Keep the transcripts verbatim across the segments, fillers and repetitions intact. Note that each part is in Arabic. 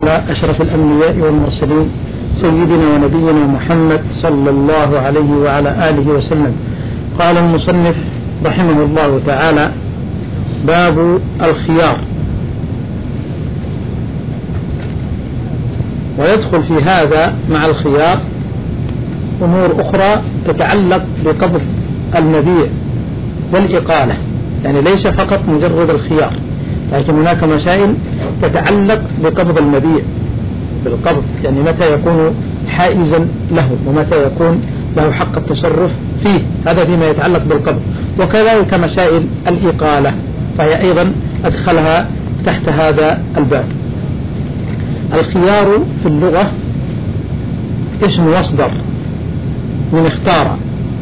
أشرف الأنبياء والمرسلين سيدنا ونبينا محمد صلى الله عليه وعلى آله وسلم. قال المصنف رحمه الله تعالى: باب الخيار. ويدخل في هذا مع الخيار أمور أخرى تتعلق بقبض المبيع والإقالة، يعني ليس فقط مجرد الخيار، لكن هناك مسائل تتعلق بقبض المبيع بالقبض، يعني متى يكون حائزا له ومتى يكون له حق التصرف فيه، هذا فيما يتعلق بالقبض. وكذلك مسائل الإقالة فهي أيضا أدخلها تحت هذا الباب. الخيار في اللغة اسم مصدر من اختار،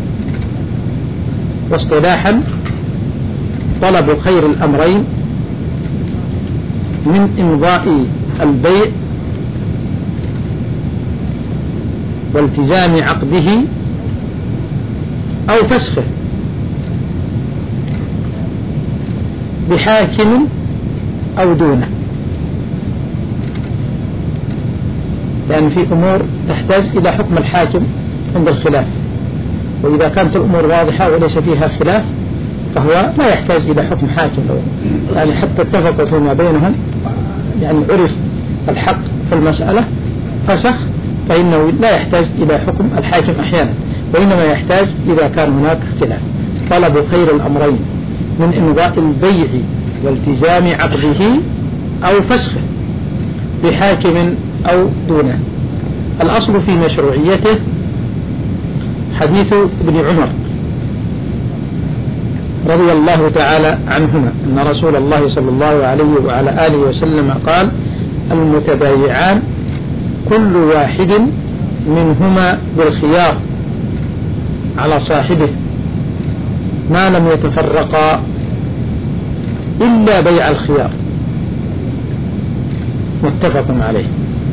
واصطلاحا طلب خير الأمرين من إمضاء البيع والتزام عقده أو فسخه بحاكم أو دونه، لأن في أمور تحتاج إلى حكم الحاكم عند الخلاف، وإذا كانت الأمور واضحة وليس فيها خلاف فهو لا يحتاج إلى حكم حاكم، يعني حتى اتفقوا فيما بينهم، يعني عرف الحق في المسألة فسخ، فإنه لا يحتاج إلى حكم الحاكم أحيانا، وإنما يحتاج إذا كان هناك خلاف. طلب خير الأمرين من إمضاء البيع والتزام عقده أو فسخه بحاكم أو دونه. الأصل في مشروعيته حديث ابن عمر رضي الله تعالى عنهما أن رسول الله صلى الله عليه وعلى آله وسلم قال: المتبايعان كل واحد منهما بالخيار على صاحبه ما لم يتفرقا إلا بيع الخيار، متفق عليه.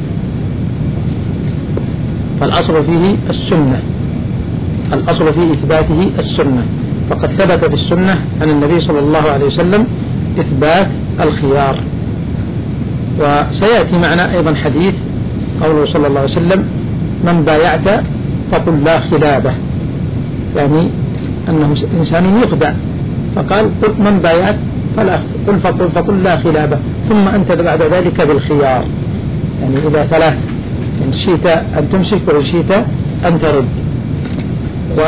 فالأصل فيه السنة، الأصل في إثباته السنة، فقد ثبت في السنة عن النبي صلى الله عليه وسلم إثبات الخيار. وسيأتي معنا أيضا حديث قوله صلى الله عليه وسلم: من بايعت فقل لا خلابه، يعني أنه إنسان يخدع، فقال: قل من بايعت فلا قل فقل, فقل لا خلابه، ثم أنت بعد ذلك بالخيار، يعني إذا ثلاث، إن شئت أن تمسك وإن شئت أن ترد. و...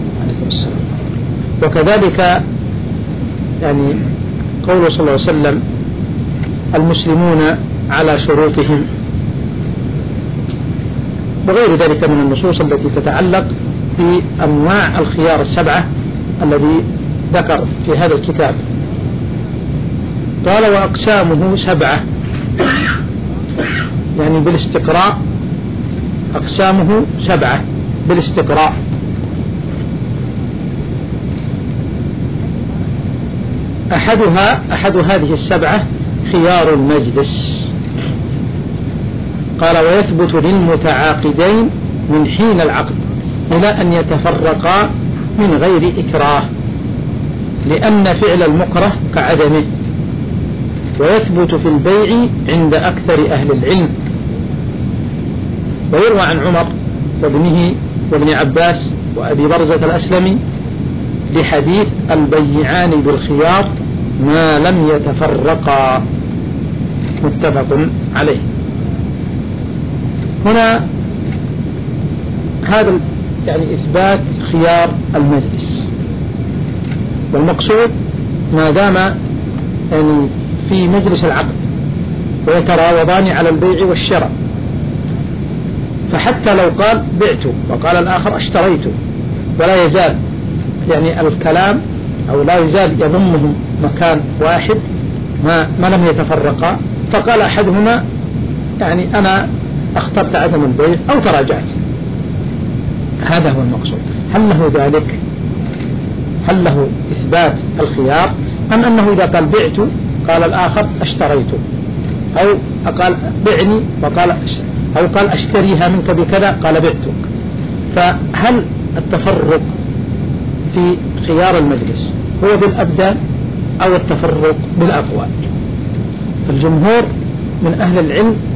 وكذلك يعني قوله صلى الله عليه وسلم: المسلمون على شروطهم، وغير ذلك من النصوص التي تتعلق بأنواع الخيار السبعة الذي ذكر في هذا الكتاب. قال: وأقسامه سبعة، يعني بالاستقراء، أقسامه سبعة بالاستقراء. أحدها أحد هذه السبعة خيار المجلس. قال: ويثبت للمتعاقدين من حين العقد إلى أن يتفرقا من غير إكراه، لأن فعل المكره كعدمه. ويثبت في البيع عند أكثر أهل العلم. ويروى عن عمر وابنه وابن عباس وأبي برزة الأسلمي لحديث: البيعان بالخيار ما لم يتفرقا، متفق عليه. هنا هذا يعني إثبات خيار المجلس، والمقصود ما دام يعني في مجلس العقد ويتراوضان على البيع والشراء، فحتى لو قال بعت وقال الآخر اشتريت، ولا يزال يعني الكلام أو لا يزال يضمهم مكان واحد ما, ما لم يتفرقا، فقال أحدهما يعني أنا اخترت عدم البيع أو تراجعت، هذا هو المقصود. هل له ذلك؟ هل له إثبات الخيار، أم أنه إذا قال بعت قال الآخر اشتريت، أو قال بعني وقال أو قال أشتريها منك بكذا قال بعتك؟ فهل التفرق في خيار المجلس هو بالأبدان أو التفرق بالأقوال؟ الجمهور من أهل العلم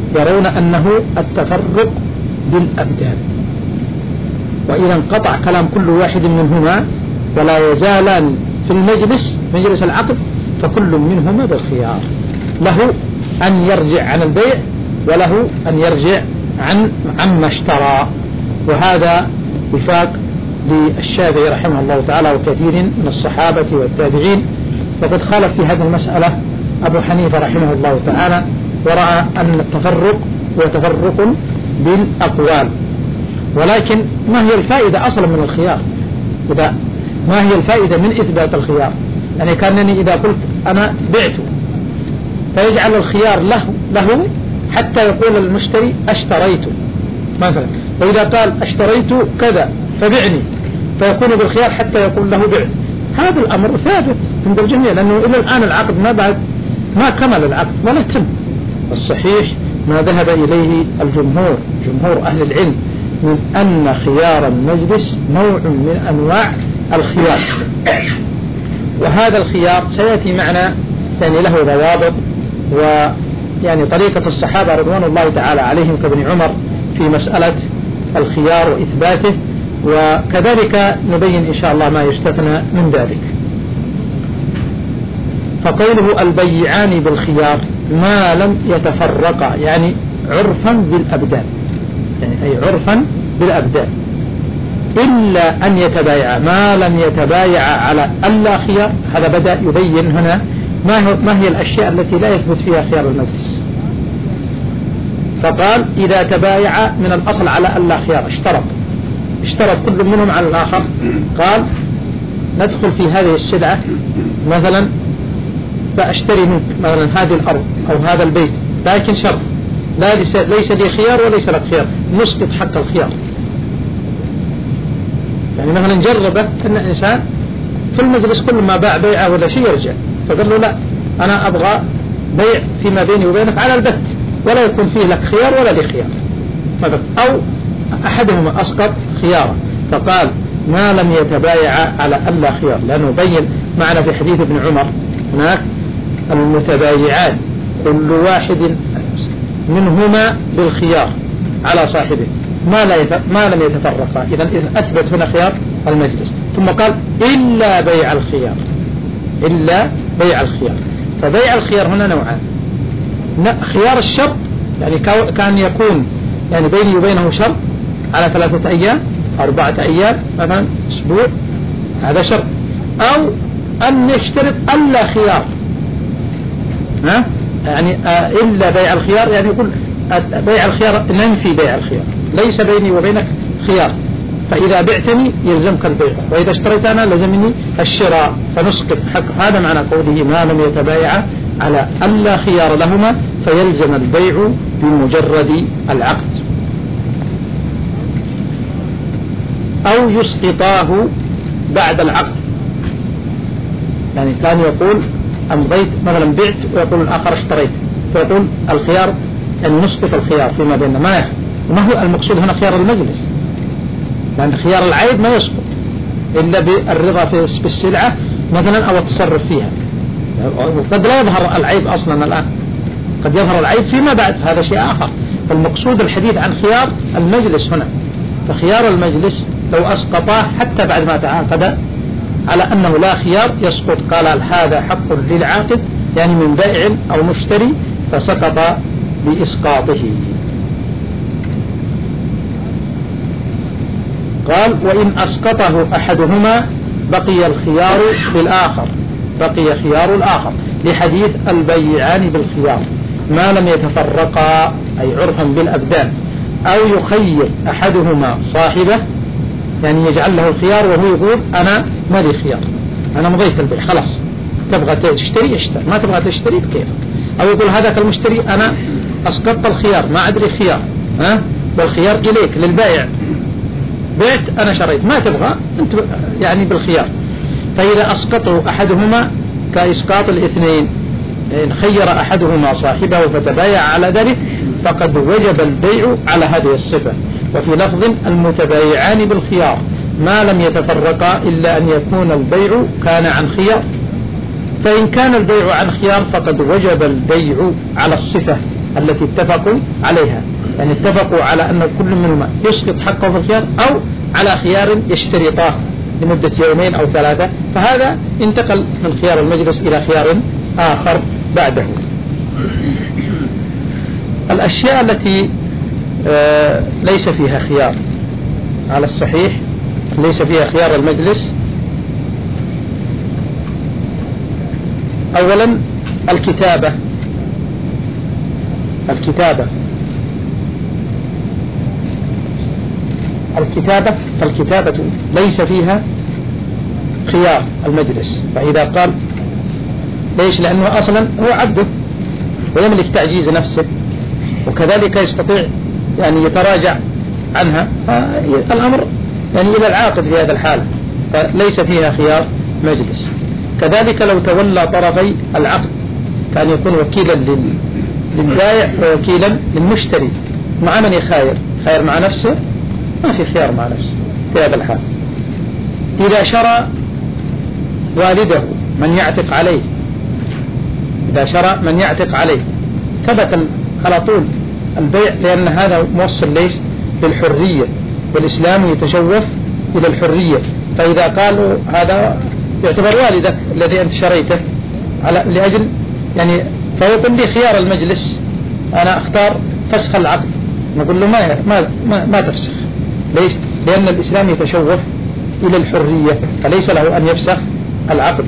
يرون أنه التفرق بالأبدان، وإذا انقطع كلام كل واحد منهما ولا يزالان في المجلس مجلس العقد فكل منهما بالخيار، له أن يرجع عن البيع وله أن يرجع عن عما اشترى. وهذا وفاق للشافعي رحمه الله تعالى وكثير من الصحابة والتابعين. وقد خالف في هذه المسألة أبو حنيفة رحمه الله تعالى، ورأى أن التفرق هو تفرق بالأقوال. ولكن ما هي الفائدة أصلا من الخيار؟ إذا ما هي الفائدة من إثبات الخيار؟ يعني كأنني إذا قلت أنا بعت فيجعل الخيار له له حتى يقول المشتري اشتريت مثلا، وإذا قال اشتريت كذا فبعني فيكون بالخيار حتى يقول له بعت. هذا الأمر ثابت عند الجميع، لأنه إلى الآن العقد ما بعد ما كمل العقد ولا تم. الصحيح ما ذهب إليه الجمهور جمهور أهل العلم من أن خيار المجلس نوع من أنواع الخيار، وهذا الخيار سيأتي معنا يعني له ضوابط، ويعني طريقة الصحابة رضوان الله تعالى عليهم كابن عمر في مسألة الخيار وإثباته، وكذلك نبين إن شاء الله ما يستثنى من ذلك. فقوله البيعان بالخيار ما لم يتفرقا، يعني عرفا بالأبدان، يعني أي عرفا بالأبدان، إلا أن يتبايع ما لم يتبايع على ألا خيار. هذا بدأ يبين هنا ما, ما هي الأشياء التي لا يثبت فيها خيار المجلس. فقال إذا تبايع من الأصل على ألا خيار، اشترط اشترط كل منهم على الآخر. قال ندخل في هذه السلعة مثلا فأشتري منك مثلا هذه الأرض أو هذا البيت، لكن شرط لا ليس لي خيار وليس لك خيار، نسقط حق الخيار. يعني مثلا جربه أن إنسان في المجلس كل ما باع بيعه ولا شيء يرجع، فقال له لا أنا أبغى بيع فيما بيني وبينك على البت ولا يكون فيه لك خيار ولا لي خيار مثلا، أو أحدهما أسقط خياره. فقال ما لم يتبايع على ألا خيار، لأنه بين معنا في حديث ابن عمر هناك المتبايعان كل واحد منهما بالخيار على صاحبه ما, لا يت... ما لم يتفرقا. إذا أثبت هنا خيار المجلس، ثم قال إلا بيع الخيار، إلا بيع الخيار. فبيع الخيار هنا نوعان، خيار الشرط يعني كان يكون يعني بيني وبينه شرط على ثلاثة أيام أربعة أيام مثلا أسبوع، هذا شرط، أو أن يشترط ألا خيار، ها يعني آه إلا بيع الخيار، يعني يقول بيع الخيار ننفي بيع الخيار، ليس بيني وبينك خيار، فإذا بعتني يلزمك البيع، وإذا اشتريت أنا لزمني الشراء فنسقط حق. هذا معنى قوله ما لم يتبايع على ألا خيار لهما فيلزم البيع بمجرد العقد، أو يسقطاه بعد العقد. يعني كان يقول أمضيت مثلا بعت ويقول الآخر اشتريت، فيقول الخيار أن نسقط الخيار فيما بيننا. ما ما هو المقصود هنا خيار المجلس، لأن خيار العيب ما يسقط إلا بالرضا في السلعة مثلا أو التصرف فيها. قد لا يظهر العيب أصلا الآن، قد يظهر العيب فيما بعد، هذا شيء آخر. فالمقصود الحديث عن خيار المجلس هنا. فخيار المجلس لو أسقطاه حتى بعد ما تعاقد على أنه لا خيار يسقط. قال هذا حق للعاقد يعني من بائع أو مشتري فسقط بإسقاطه. قال وإن أسقطه أحدهما بقي الخيار بالآخر، بقي خيار الآخر، لحديث البيعان بالخيار ما لم يتفرقا أي عرفا بالأبدان، أو يخير أحدهما صاحبه يعني يجعل له الخيار وهو يقول أنا ما لي خيار، أنا مضيت البيع خلاص، تبغى تشتري اشتري، ما تبغى تشتري بكيفك. أو يقول هذاك المشتري أنا أسقطت الخيار ما أدري خيار، ها والخيار إليك للبائع، بيت أنا شريت ما تبغى أنت يعني بالخيار. فإذا أسقطه أحدهما كإسقاط الاثنين، إن خير أحدهما صاحبه فتبايع على ذلك فقد وجب البيع على هذه الصفة. وفي لفظ المتبايعان بالخيار ما لم يتفرقا إلا أن يكون البيع كان عن خيار، فإن كان البيع عن خيار فقد وجب البيع على الصفة التي اتفقوا عليها، يعني اتفقوا على أن كل منهما يسقط حقه في الخيار، أو على خيار يشترطاه لمدة يومين أو ثلاثة، فهذا انتقل من خيار المجلس إلى خيار آخر بعده. الأشياء التي آه ليس فيها خيار على الصحيح، ليس فيها خيار المجلس: أولا الكتابة الكتابة الكتابة فالكتابة ليس فيها خيار المجلس. فإذا قال ليش؟ لأنه أصلا هو عبده ويملك تعجيز نفسه، وكذلك يستطيع يعني يتراجع عنها، الأمر يعني إلى العاقد في هذا الحال، فليس فيها خيار مجلس. كذلك لو تولى طرفي العقد كان يكون وكيلا للبائع ووكيلا للمشتري، مع من يخاير؟ خير مع نفسه؟ ما في خيار مع نفسه في هذا الحال. إذا شرى والده من يعتق عليه، إذا شرى من يعتق عليه ثبت على طول البيع، لأن هذا موصل ليش؟ للحرية، والإسلام يتشوف إلى الحرية. فإذا قالوا هذا يعتبر والدك الذي أنت شريته على لأجل يعني، فيقول لي خيار المجلس أنا أختار فسخ العقد، نقول له ما ما ما, ما تفسخ. ليش؟ لأن الإسلام يتشوف إلى الحرية، فليس له أن يفسخ العقد.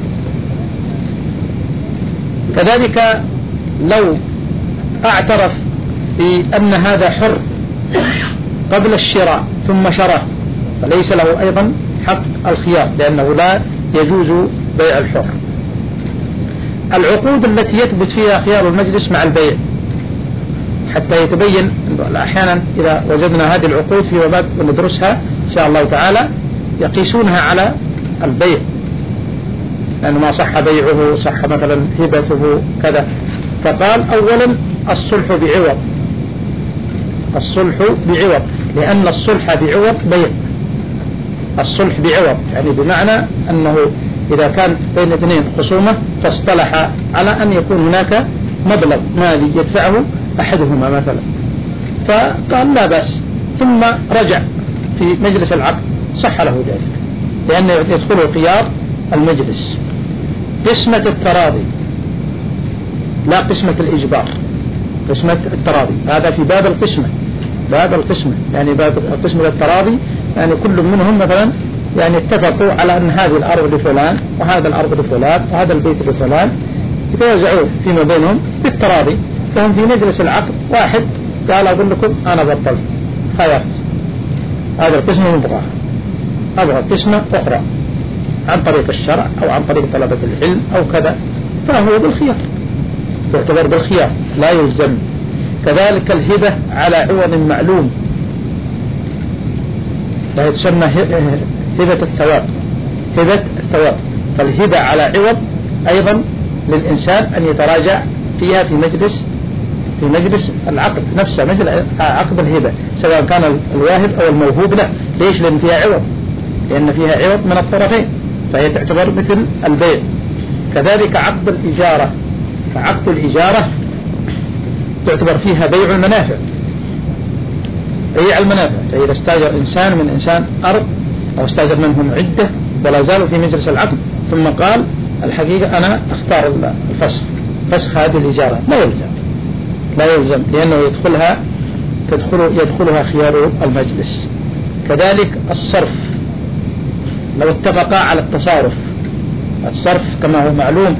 كذلك لو اعترف بأن هذا حر قبل الشراء ثم شراه، فليس له أيضا حق الخيار، لأنه لا يجوز بيع الحر. العقود التي يثبت فيها خيار المجلس مع البيع، حتى يتبين أحيانا إذا وجدنا هذه العقود في وباب وندرسها إن شاء الله تعالى يقيسونها على البيع، لأنه ما صح بيعه، صح مثلا هبته كذا. فقال أولا الصلح بعوض، الصلح بعوض، لأن الصلح بعوض بيع. الصلح بعوض يعني بمعنى أنه إذا كان بين اثنين خصومة فاصطلح على أن يكون هناك مبلغ مالي يدفعه أحدهما مثلا، فقال لا بأس، ثم رجع في مجلس العقد صح له ذلك، لأنه يدخله خيار المجلس. قسمة التراضي لا قسمة الإجبار، قسمة التراضي هذا في باب القسمة، باب القسمة يعني باب قسمة التراضي، يعني كل منهم مثلا يعني اتفقوا على أن هذه الأرض لفلان وهذا الأرض لفلان وهذا البيت لفلان، يتوزعون فيما بينهم بالتراضي. فهم في مجلس العقد واحد قال أقول لكم أنا بطلت خيرت، هذا القسمة مبغاها، أبغى قسمة أخرى عن طريق الشرع أو عن طريق طلبة العلم أو كذا، فهو بالخيار، يعتبر بالخيار لا يلزم. كذلك الهبة على عوض معلوم لا تسمى هبة الثواب، هبة الثواب. فالهبة على عوض أيضا للإنسان أن يتراجع فيها في مجلس في مجلس العقد نفسه، مجلس عقد الهبة، سواء كان الواهب أو الموهوب له. ليش؟ لأن فيها عوض، لأن فيها عوض من الطرفين، فهي تعتبر مثل البيع. كذلك عقد الإجارة، فعقد الإجارة تعتبر فيها بيع المنافع، بيع المنافع. فإذا استاجر إنسان من إنسان أرض أو استاجر منهم عدة ولا زالوا في مجلس العقد، ثم قال الحقيقة أنا أختار الفسخ، فسخ هذه الإجارة، لا يلزم، لا يلزم، لأنه يدخلها تدخل يدخلها خيار المجلس. كذلك الصرف، لو اتفقا على التصارف، الصرف كما هو معلوم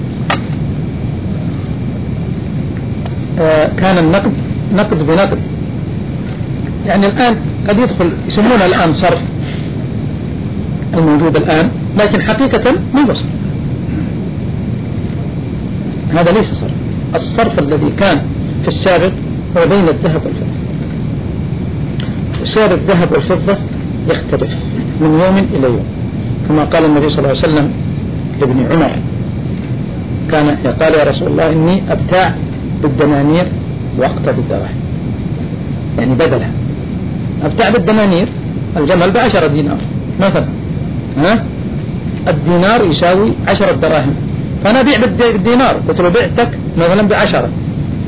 آه كان النقد نقد بنقد، يعني الآن قد يدخل يسمونه الآن صرف الموجود الآن، لكن حقيقة ما هو صرف، هذا ليس صرف. الصرف الذي كان في السابق هو بين الذهب والفضة، سعر الذهب والفضة يختلف من يوم إلى يوم، كما قال النبي صلى الله عليه وسلم لابن عمر، كان قال يا رسول الله إني أبتاع بالدنانير وأقتضي بالدراهم، يعني بدلها أبتاع بالدنانير، الجمل بعشرة دينار مثلا، ها الدينار يساوي عشرة دراهم، فأنا بيع بالدينار، قلت له بعتك مثلا بعشرة،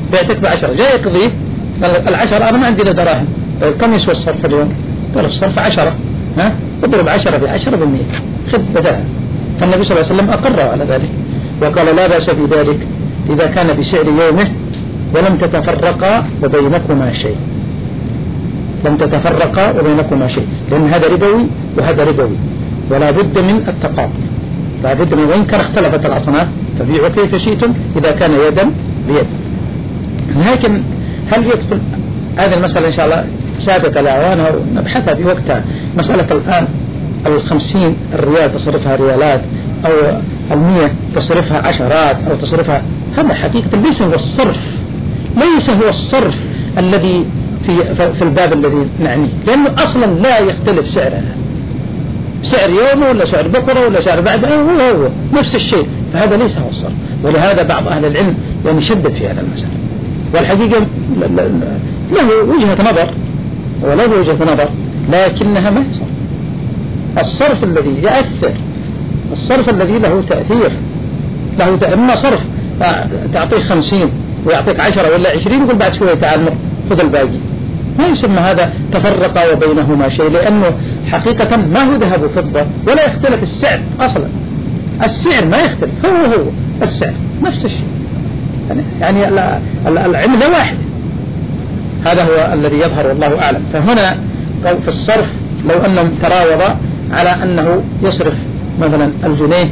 بعتك بعشرة، جاي يقضيه العشرة أنا ما عندي له دراهم، كم يسوى الصرف اليوم؟ قال الصرف عشرة، ها اضرب عشرة بعشرة بالمئة، خذ بدلها. فالنبي صلى الله عليه وسلم أقر على ذلك وقال لا بأس بذلك إذا كان بسعر يومه ولم تتفرقا وبينكما شيء، لم تتفرقا وبينكما شيء، لأن هذا ربوي وهذا ربوي ولا بد من التقاطع، لا بد من، وإن كان اختلفت الأصناف فبيعوا كيف شئتم إذا كان يدا بيد. لكن هل يدخل هذه المسألة إن شاء الله سابقة لأوانها ونبحثها في وقتها، مسألة الآن الخمسين الريال تصرفها ريالات أو المية تصرفها عشرات أو تصرفها، هذا حقيقة ليس هو الصرف، ليس هو الصرف الذي في, في الباب الذي نعنيه، لأنه أصلا لا يختلف سعرها، سعر يومه ولا سعر بكرة ولا سعر بعد هو هو نفس الشيء، فهذا ليس هو الصرف. ولهذا بعض أهل العلم يعني شدد في هذا المسألة، والحقيقة له وجهة نظر وله وجهة نظر لكنها ما صرف. الصرف الذي يأثر، الصرف الذي له تأثير، له تأثير. إما صرف تعطيك خمسين ويعطيك عشرة ولا عشرين يقول بعد شوية تعال خذ الباقي، ما يسمى هذا تفرق وبينهما شيء، لأنه حقيقة ما هو ذهب وفضة ولا يختلف السعر أصلا، السعر ما يختلف، هو هو السعر نفس الشيء، يعني العملة واحدة. هذا هو الذي يظهر والله أعلم. فهنا في الصرف لو أنهم تراوض على أنه يصرف مثلا الجنيه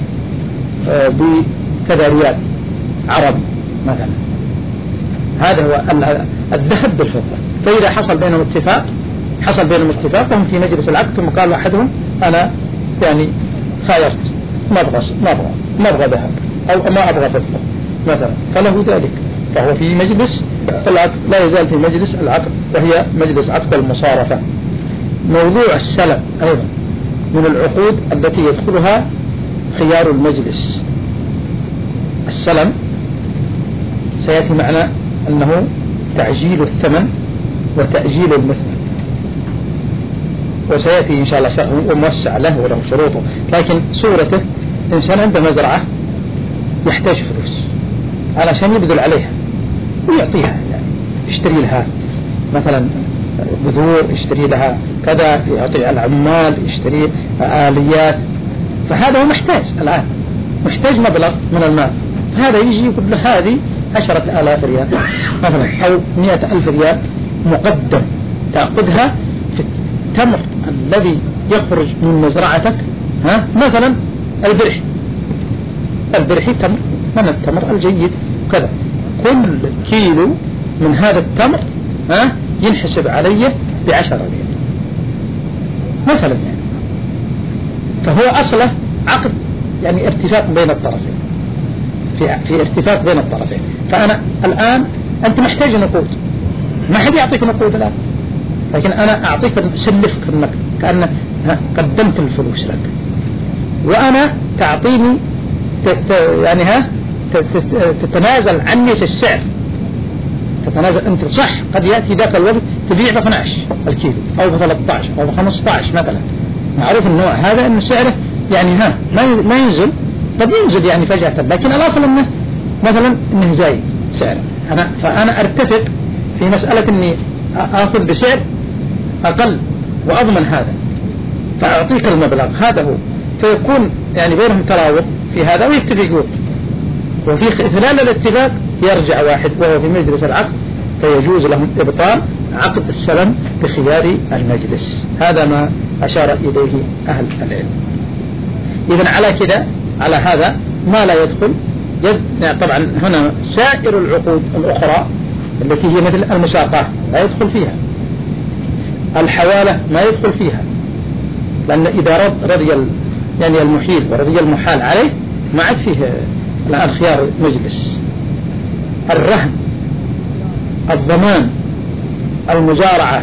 بكذا ريال عربي مثلا، هذا هو الذهب بالفضة. فإذا حصل بينهم اتفاق، حصل بينهم اتفاق وهم في مجلس العقد ثم قال أحدهم أنا يعني خايرت ما أبغى ما أبغى ما أبغى ذهب أو ما أبغى فضة مثلا، فله ذلك، فهو في مجلس العقد لا يزال في مجلس العقد، وهي مجلس عقد المصارفة. موضوع السلم أيضا من العقود التي يدخلها خيار المجلس. السلم سيأتي معنا أنه تعجيل الثمن وتأجيل المثمن، وسيأتي إن شاء الله وموسع له وله شروطه. لكن صورته إنسان عنده مزرعة يحتاج فلوس علشان يبذل عليها ويعطيها، يعني يشتري لها مثلا بذور، يشتري لها كذا، يعطي العمال، يشتري آليات، فهذا هو محتاج الآن، محتاج مبلغ من المال، هذا يجي يقول له هذه عشرة آلاف ريال مثلا أو مئة ألف ريال مقدم تأخذها في التمر الذي يخرج من مزرعتك، ها مثلا البرحي، البرحي تمر من التمر الجيد كذا، كل كيلو من هذا التمر ها ينحسب عليه بعشرة ريال مثلا، يعني فهو أصله عقد يعني ارتفاق بين الطرفين، في, في ارتفاق بين الطرفين. فأنا الآن أنت محتاج نقود، ما حد يعطيك نقود الآن، لكن أنا أعطيك سلفك النقد كأن قدمت الفلوس لك، وأنا تعطيني يعني ها تتنازل عني في السعر، تتنازل أنت صح، قد يأتي ذاك الوقت تبيع ب اثني عشر الكيلو أو ب ثلاثة عشر أو ب خمسة عشر مثلا، معروف النوع هذا أن سعره يعني ها ما ينزل، قد ينزل يعني فجأة، لكن الأصل أنه مثلا أنه زايد سعره، أنا فأنا أرتفق في مسألة أني أخذ بسعر أقل وأضمن هذا، فأعطيك المبلغ هذا هو، فيكون يعني بينهم تراوض في هذا ويتفقون، وفي خلال الاتفاق يرجع واحد وهو في مجلس العقد فيجوز لهم إبطال عقد السلم بخيار المجلس. هذا ما أشار إليه أهل العلم. إذن على كده على هذا ما لا يدخل يد... يعني طبعا هنا سائر العقود الأخرى التي هي مثل المساقات لا يدخل فيها، الحوالة ما يدخل فيها، لأن إذا رضي يعني المحيل ورضي المحال عليه ما عاد فيه الآن خيار مجلس. الرهن، الضمان، المزارعة،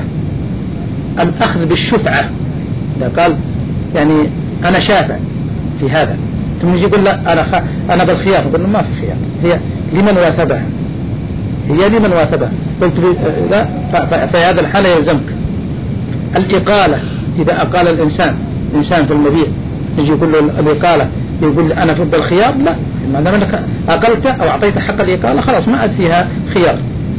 الأخذ بالشفعة، إذا قال يعني أنا شافع في هذا ثم يجي يقول لا أنا خ... أنا بالخيار، يقول له ما في خيار، هي لمن واثبها، هي لمن واثبها، قلت بي... لا ف... ف... في هذا الحالة يلزمك. الإقالة، إذا أقال الإنسان إنسان في المبيع يجي يقول له الإقالة، يقول أنا ضد الخيار، لا، ما دام أنك أقلت أو أعطيت حق الإقالة خلاص ما عاد فيها خيار،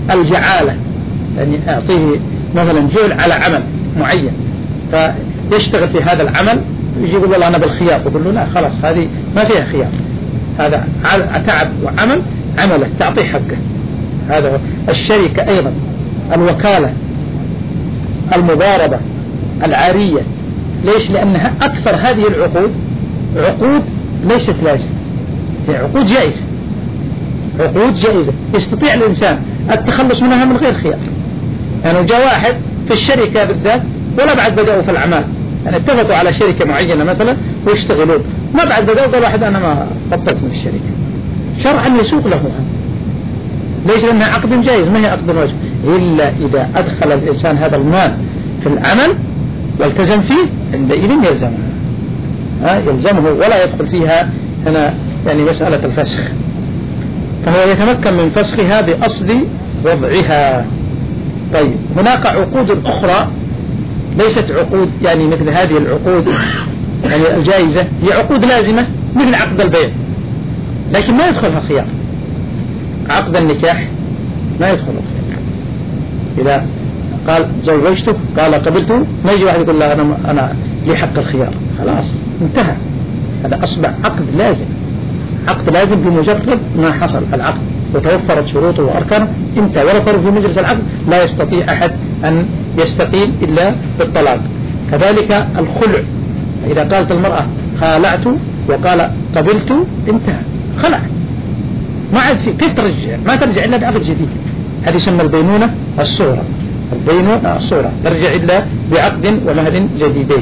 الجعالة، يعني أعطيه مثلا جول على عمل معين فيشتغل في هذا العمل، يجي يقول والله أنا بالخيار، يقول له لا خلاص هذه ما فيها خيار، هذا تعب وعمل عمله تعطيه حقه. هذا هو. الشركة أيضا، الوكالة، المضاربة، العارية. ليش؟ لأنها أكثر هذه العقود عقود ليست لازمة، هي عقود جائزة، عقود جائزة يستطيع الإنسان التخلص منها من غير خيار. يعني جاء واحد في الشركة بالذات ولا بعد بدأوا في الأعمال، يعني اتفقوا على شركة معينة مثلا ويشتغلون، ما بعد بدأوا قال واحد أنا ما بطلت من الشركة، شرعا يسوق له هذا. ليش؟ لأنها عقد جائز ما هي عقد واجب، إلا إذا أدخل الإنسان هذا المال في العمل والتزم فيه عندئذ يلزمه، ها يلزمه ولا يدخل فيها هنا يعني مسألة الفسخ، فهو يتمكن من فسخها بأصل وضعها. طيب هناك عقود أخرى ليست عقود يعني مثل هذه العقود يعني الجائزة، هي عقود لازمة مثل عقد البيع لكن ما يدخلها خيار. عقد النكاح ما يدخل الخيار، إذا قال زوجته قال قبلته ما يجي واحد يقول له أنا, أنا لي حق الخيار، خلاص انتهى، هذا أصبح عقد لازم، عقد لازم بمجرد ما حصل العقد وتوفرت شروطه وأركانه انت ولا فرق في مجلس العقد، لا يستطيع أحد أن يستقيل إلا بالطلاق. كذلك الخلع، إذا قالت المرأة خالعت وقال قبلت انتهى، خلع، ما عاد في كيف ترجع، ما ترجع إلا بعقد جديد. هذه يسمى البينونة الصغرى، البينونة الصغرى ترجع إلا بعقد ومهر جديدين.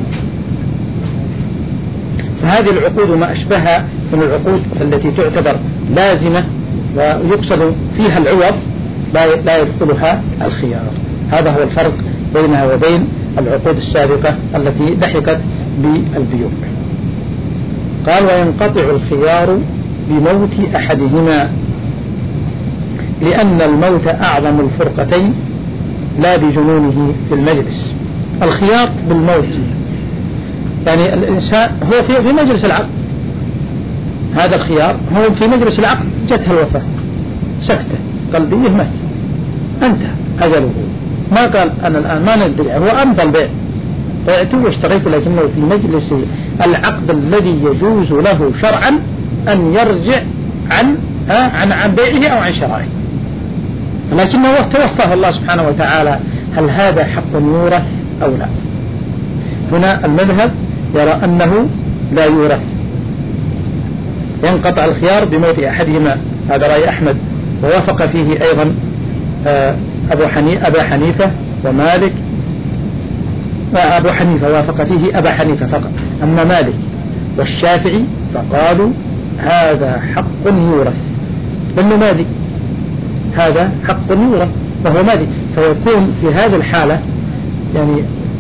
فهذه العقود ما أشبهها من العقود التي تعتبر لازمة ويقصد فيها العوض لا يدخلها الخيار. هذا هو الفرق بينها وبين العقود السابقة التي لحقت بالبيوع. قال وينقطع الخيار بموت أحدهما لأن الموت أعظم الفرقتين لا بجنونه في المجلس. الخيار بالموت يعني الإنسان هو في في مجلس العقد، هذا الخيار هو في مجلس العقد جتها الوفاة سكتة قلبية مات انتهى أجله، ما قال أنا الآن ما ندري، هو أمضى البيع بعته واشتريته لكنه في مجلس العقد الذي يجوز له شرعا أن يرجع عن عن عن بيعه أو عن شرائه، لكنه توفاه الله سبحانه وتعالى، هل هذا حق يورث أو لا؟ هنا المذهب يرى أنه لا يورث، ينقطع الخيار بموت أحدهما، هذا رأي أحمد، ووافق فيه أيضا أبو حنيفة أبا حنيفة ومالك، وأبو حنيفة وافق فيه أبا حنيفة فقط، أما مالك والشافعي فقالوا هذا حق يورث، لأنه مالك هذا حق يورث وهو مالك، فيكون في هذه الحالة يعني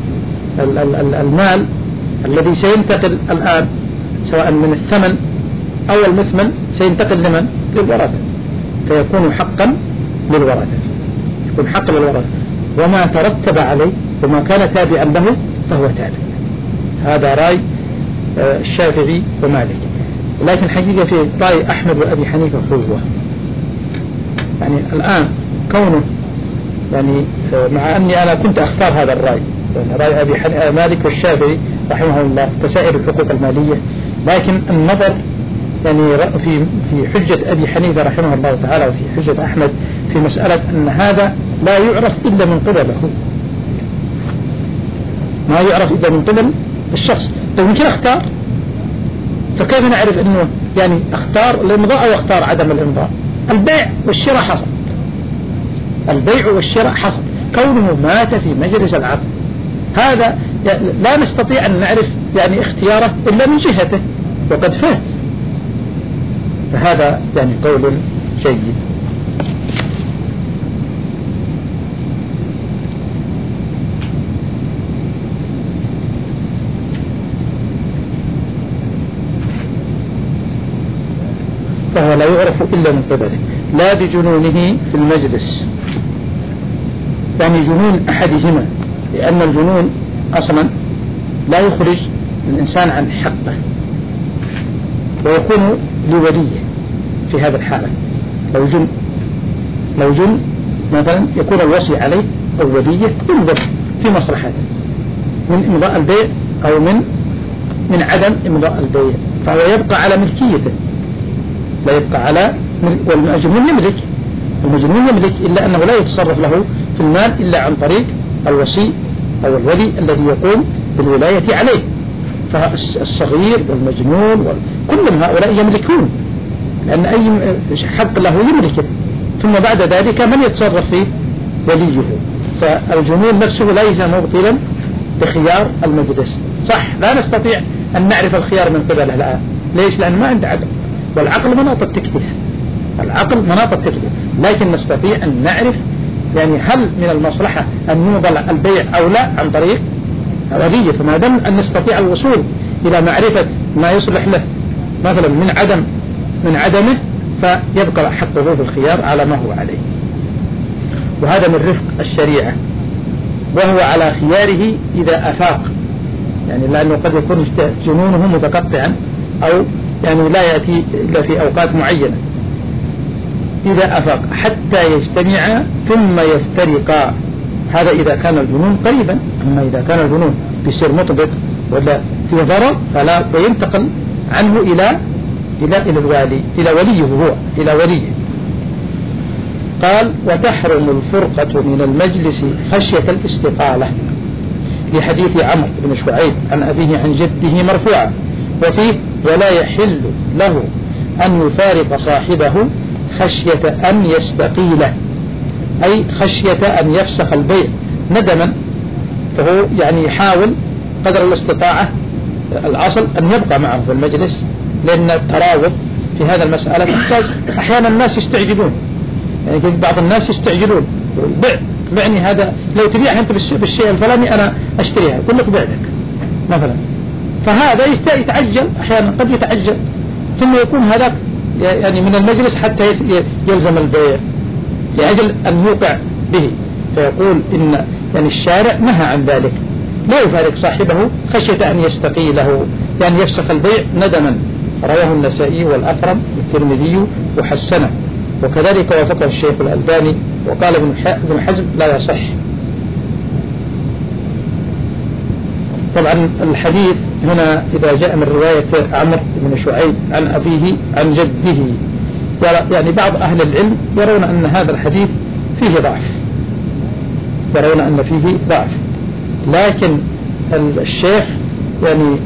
المال الذي سينتقل الآن سواء من الثمن أو المثمن سينتقل لمن؟ للورثة، فيكون حقا للورثة، يكون حقا للورثة، وما ترتب عليه وما كان تابعا له فهو تابع. هذا رأي الشافعي ومالك، لكن حقيقة في رأي أحمد وأبي حنيفة قوة. يعني الآن كونه يعني مع أني أنا كنت أختار هذا الرأي، يعني رأي أبي حنيفة مالك والشافعي رحمه الله كسائر الحقوق المالية، لكن النظر يعني في في حجة أبي حنيفة رحمه الله تعالى وفي حجة أحمد في مسألة أن هذا لا يعرف إلا من قبله، ما يعرف إلا من قبل الشخص. طيب يمكن أختار، فكيف نعرف أنه يعني أختار الإمضاء أو أختار عدم الإمضاء؟ البيع والشراء حصل، البيع والشراء حصل، كونه مات في مجلس العقد هذا يعني لا نستطيع أن نعرف يعني اختياره إلا من جهته وقد فات، فهذا يعني قول جيد. فهو لا يعرف إلا من قبله لا بجنونه في المجلس، يعني جنون أحدهما، لأن الجنون أصلا لا يخرج الإنسان عن حقه ويكون لوليه في هذا الحالة. لو جن لو جن مثلا يكون الوصي عليه أو وليه ينظر في مصلحته من إمضاء البيع أو من من عدم إمضاء البيع، فهو يبقى على ملكيته، لا يبقى على، والمجنون يملك، المجنون يملك إلا أنه لا يتصرف له في المال إلا عن طريق الوصي أو الولي الذي يقوم بالولاية عليه. فالصغير والمجنون كلهم هؤلاء يملكون، لأن أي حق له يملكه، ثم بعد ذلك من يتصرف فيه؟ وليه. فالجنون نفسه ليس مبطلا بخيار المجلس. صح لا نستطيع أن نعرف الخيار من قبله الآن، ليش؟ لأن ما عنده عقل، والعقل مناط التكليف، العقل مناط التكليف، لكن نستطيع أن نعرف يعني هل من المصلحة أن نوضع البيع أو لا عن طريق وليه. فما دام أن نستطيع الوصول إلى معرفة ما يصلح له مثلا من عدم من عدمه، فيبقى حقه في الخيار على ما هو عليه. وهذا من رفق الشريعة، وهو على خياره إذا أفاق، يعني لأنه قد يكون جنونه متقطعا أو يعني لا يأتي إلا في أوقات معينة. إذا أفاق حتى يجتمع ثم يفترقا، هذا إذا كان الجنون قريبا. أما إذا كان الجنون بيصير مطبق ولا في ضرر فلا، وينتقل عنه إلى إلى إلى الوالي، إلى وليه هو، إلى وليه. قال: وتحرم الفرقة من المجلس خشية الاستقالة، لحديث عمرو بن شعيب عن أبيه عن جده مرفوعا، وفيه: ولا يحل له أن يفارق صاحبه خشية أن يستقيله، أي خشية أن يفسخ البيع ندما. فهو يعني يحاول قدر الاستطاعة، الأصل أن يبقى معه في المجلس، لأن التراوض في هذا المسألة تحتاج. أحيانا الناس يستعجلون، يعني بعض الناس يستعجلون، بع بعني هذا، لو تبيعها أنت بالشيء الفلاني أنا أشتريها، يقول لك بعتك مثلا. فهذا يتعجل، أحيانا قد يتعجل، ثم يكون هذاك يعني من المجلس حتى يلزم البيع لأجل أن يوقع به. فيقول إن يعني الشارع نهى عن ذلك، لا يفارق صاحبه خشية أن يستقيله، يعني يفسخ البيع ندما. رواه النسائي والأكرم والترمذي وحسنه، وكذلك وافقه الشيخ الألباني، وقال ابن حزم لا يصح. طبعا الحديث هنا إذا جاء من رواية عمرو بن شعيب عن أبيه عن جده، يعني بعض أهل العلم يرون أن هذا الحديث فيه ضعف، يرون أن فيه ضعف، لكن الشيخ يعني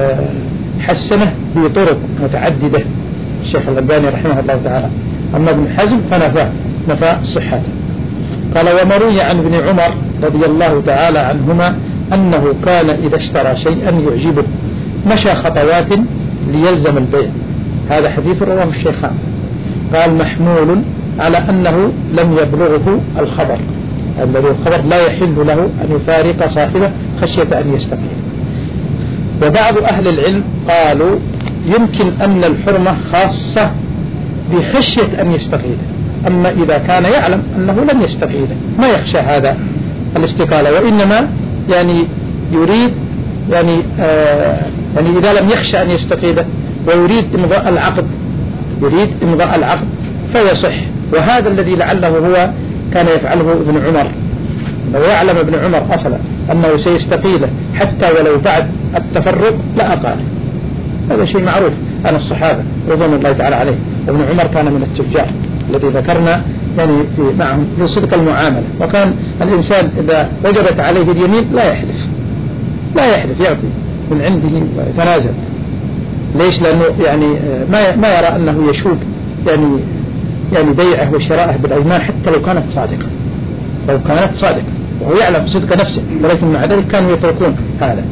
حسنه بطرق متعددة الشيخ الألباني رحمه الله تعالى. أما ابن حزم فنفى نفى صحته. قال: ومروي عن ابن عمر رضي الله تعالى عنهما أنه كان إذا اشترى شيئا يعجبه مشى خطوات ليلزم البيع. هذا حديث رواه الشيخان. قال: محمول على أنه لم يبلغه الخبر، الذي الخبر لا يحل له أن يفارق صاحبه خشية أن يستقيل. وبعض أهل العلم قالوا يمكن أن الحرمة خاصة بخشية أن يستقيل، أما إذا كان يعلم أنه لم يستقيل ما يخشى هذا الاستقالة، وإنما يعني يريد يعني آه يعني إذا لم يخشى أن يستقيل ويريد إمضاء العقد، يريد إمضاء العقد فيصح. وهذا الذي لعله هو كان يفعله ابن عمر، لو يعلم ابن عمر أصلا أنه سيستقيله حتى ولو بعد التفرق لا أقال. هذا شيء معروف عن الصحابة رضوان الله تعالى عليه. ابن عمر كان من التجار الذي ذكرنا يعني في معهم في صدق المعاملة، وكان الإنسان إذا وجبت عليه اليمين لا يحلف، لا يحلف، يعطي من عنده ويتنازل. ليش؟ لأنه يعني ما ما يرى أنه يشوب يعني يعني بيعه وشراءه بالأيمان حتى لو كانت صادقة، لو كانت صادقة، وهو يعلم صدق نفسه، ولكن مع ذلك كانوا يتركون هذا.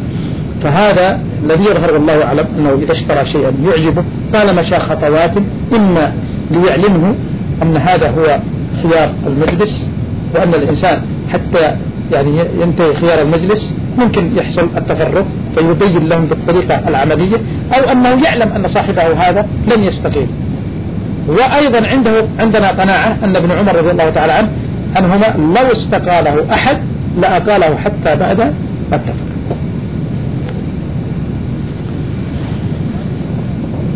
فهذا الذي يظهر والله أعلم أنه إذا اشترى شيئا يعجبه قال مشى خطوات، إما ليعلمه أن هذا هو خيار المجلس، وأن الإنسان حتى يعني ينتهي خيار المجلس ممكن يحصل التفرق، فيبين لهم بالطريقة العملية، أو أنه يعلم أن صاحبه هذا لن يستقيل. وأيضا عنده عندنا قناعة أن ابن عمر رضي الله تعالى عنه أنهما لو استقاله أحد لأقاله حتى بعد التفرق.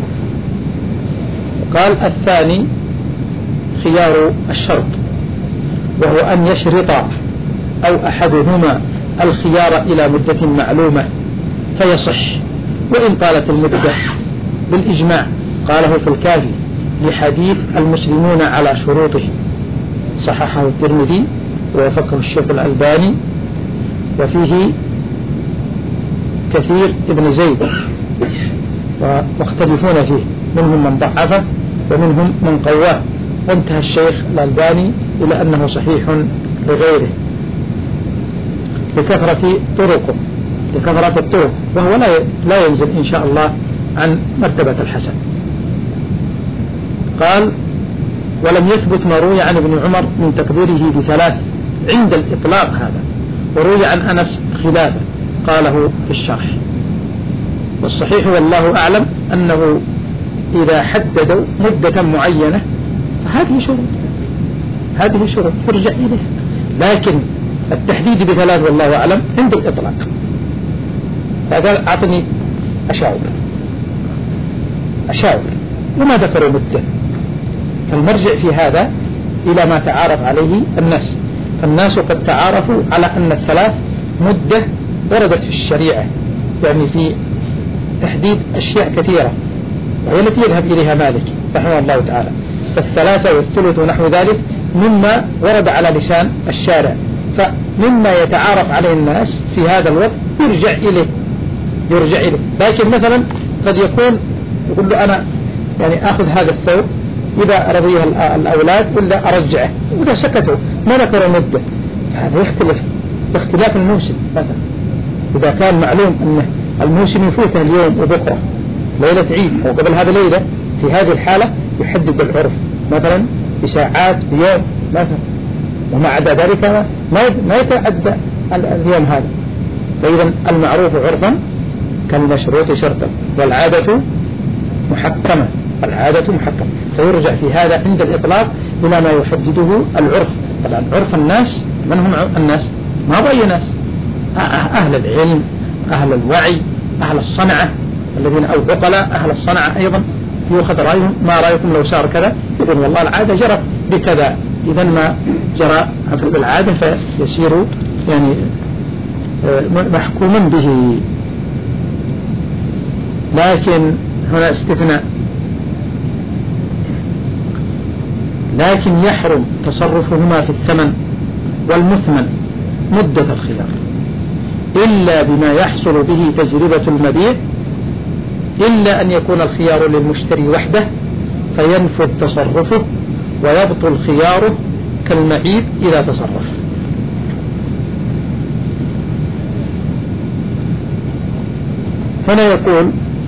قال: الثاني خيار الشرط، وهو أن يشرط أو أحدهما الخيار إلى مدة معلومة فيصح وإن طالت المدة بالإجماع. قاله في الكافي لحديث المسلمون على شروطه، صححه الترمذي ووافقه الشيخ الألباني، وفيه كثير ابن زيد واختلفون فيه، منهم من ضعفه ومنهم من قواه، وانتهى الشيخ الألباني إلى أنه صحيح لغيره بكثرة طرقه بكثرة الطرق، وهو لا لا ينزل إن شاء الله عن مرتبة الحسن. قال ولم يثبت ما روي عن ابن عمر من تقديره بثلاث عند الإطلاق هذا، وروي عن أنس خلافه قاله في الشرح. والصحيح والله أعلم أنه إذا حددوا مدة معينة فهذه شروط هذه شروط ترجع إليها، لكن التحديد بثلاث والله أعلم عند الإطلاق. فقال أعطني أشاور أشاور وما ذكروا مدة، فالمرجع في هذا إلى ما تعارف عليه الناس، فالناس قد تعارفوا على أن الثلاث مدة وردت في الشريعة، يعني في تحديد أشياء كثيرة، وهي التي يذهب إليها مالك رحمه الله تعالى. فالثلاثة والثلث ونحو ذلك مما ورد على لسان الشارع، فمما يتعارف عليه الناس في هذا الوقت يرجع إليه يرجع إليه لكن مثلا قد يكون يقول له أنا يعني أخذ هذا الثوب إذا رضيه الأولاد ولا أرجعه، وإذا سكتوا ما ذكروا مدة، هذا يختلف باختلاف الموسم. مثلا إذا كان معلوم أن الموسم يفوته اليوم وبكرة ليلة عيد أو قبل هذا ليلة، في هذه الحالة يحدد العرف مثلا بساعات بيوم مثلا، وما عدا ذلك ما يتعدى اليوم هذا. فإذا المعروف عرفا كالمشروط شرطا، والعادة محكمة العادة محكمة فيرجع في هذا عند الإطلاق إلى ما يحدده العرف. طبعا عرف الناس من هم الناس؟ ما ضي ناس، أهل العلم أهل الوعي أهل الصنعة الذين أو عقلاء أهل الصنعة أيضا يؤخذ رأيهم. ما رأيكم لو صار كذا؟ يقول والله العادة جرت بكذا، إذا ما جرى بالعادة فيصير يعني محكوما به. لكن هنا استثناء، لكن يحرم تصرفهما في الثمن والمثمن مدة الخيار إلا بما يحصل به تجربة المبيع، إلا أن يكون الخيار للمشتري وحده فينفذ تصرفه ويبطل خياره كالمعيب إذا تصرف. هنا يقول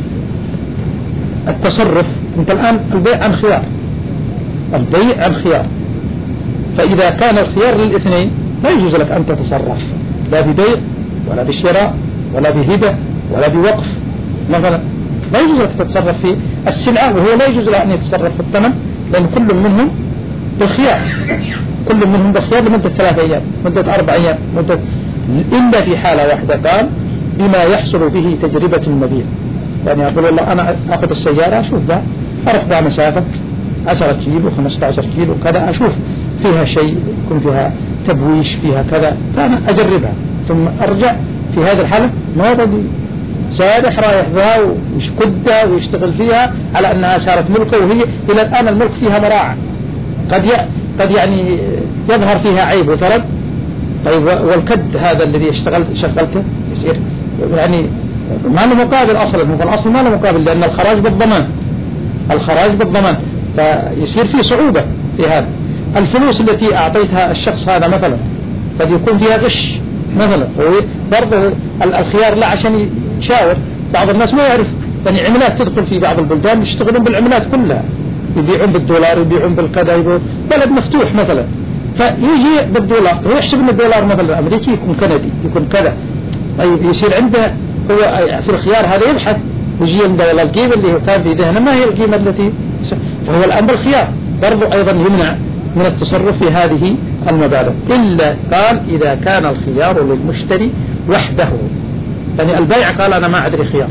التصرف، أنت الآن البيع عن خيار البيع عن خيار فإذا كان الخيار للاثنين لا يجوز لك أن تتصرف لا ببيع ولا بشراء ولا بهبة ولا بوقف مثلا، لا يجوز لك تتصرف في السلعة، وهو لا يجوز له أن يتصرف في الثمن، لأن كل منهم بالخيار كل منهم بالخيار لمدة ثلاثة أيام مدة أربع أيام مدة، إلا في حالة واحدة قال بما يحصل به تجربة المبيع. يعني أقول والله أنا أخذ السيارة أشوف ذا أروح ذا مسافة عشرة كيلو خمسة عشر كيلو كذا، أشوف فيها شيء يكون فيها تبويش فيها كذا، فأنا أجربها ثم أرجع في هذه الحالة ما بدي سارح رايح ذا ويشكدها ويشتغل فيها على أنها صارت ملكه، وهي إلى الآن الملك فيها مراعة، قد قد يعني يظهر فيها عيب وثرب. طيب والكد هذا الذي اشتغلت شغلته يصير يعني ما له مقابل أصلا، فالأصل ما له مقابل لأن الخراج بالضمان الخراج بالضمان فيصير فيه صعوبة في هذا. الفلوس التي أعطيتها الشخص هذا مثلا قد يكون فيها غش مثلا، برضه الخيار لا عشان يشاور، بعض الناس ما يعرف يعني عملات تدخل في بعض البلدان يشتغلون بالعملات كلها، يبيعون بالدولار يبيعون بالكذا، بلد مفتوح مثلا فيجي بالدولار ويحسب ان الدولار مثلا امريكي يكون كندي يكون كذا. طيب يصير عنده هو في الخيار هذا يبحث ويجي عنده والله القيمة اللي هو كان في ذهنه ما هي القيمة التي، فهو الآن بالخيار برضو أيضا يمنع من التصرف في هذه المبالغ، إلا قال إذا كان الخيار للمشتري وحده. يعني البيع قال أنا ما أدري خيار،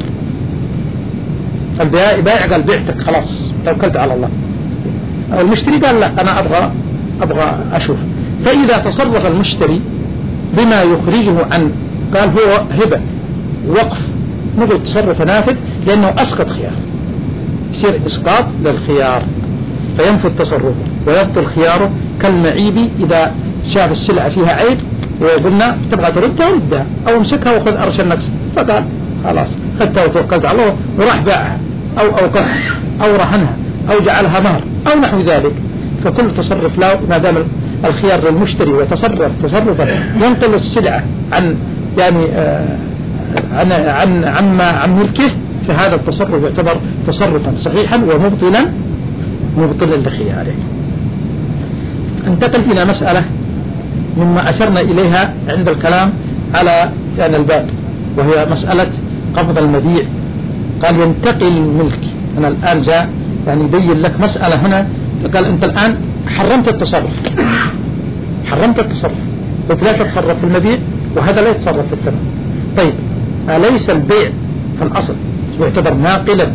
البيع قال بعتك خلاص توكلت على الله، المشتري قال لا أنا أبغى أبغى أشوف، فإذا تصرف المشتري بما يخرجه عن، قال هو هبة وقف، نقول تصرف نافذ لأنه أسقط خيار، يصير إسقاط للخيار فينفذ تصرفه ويبطل خياره. كالمعيب إذا شاف السلعة فيها عيب وقلنا تبغى تردها ردها، أو امسكها وخذ أرش النقص، فقال خلاص خذتها وتوكلت على الله وراح باعها أو أوقفها أو رهنها أو جعلها مهر أو نحو ذلك. فكل تصرف له ما دام الخيار للمشتري وتصرف تصرفا ينقل السلعة عن يعني آه عن عن عما عن ملكه، فهذا التصرف يعتبر تصرفا صحيحا ومبطلا مبطلا لخياره. انتقل إلى مسألة مما أشرنا إليها عند الكلام على يعني الباب، وهي مسألة قبض المبيع. قال ينتقل الملك. أنا الآن جاء يعني يبين لك مسألة هنا، قال أنت الآن حرمت التصرف، حرمت التصرف، قلت لا تتصرف في المبيع وهذا لا يتصرف في الثمن. طيب أليس البيع في الأصل يعتبر ناقلا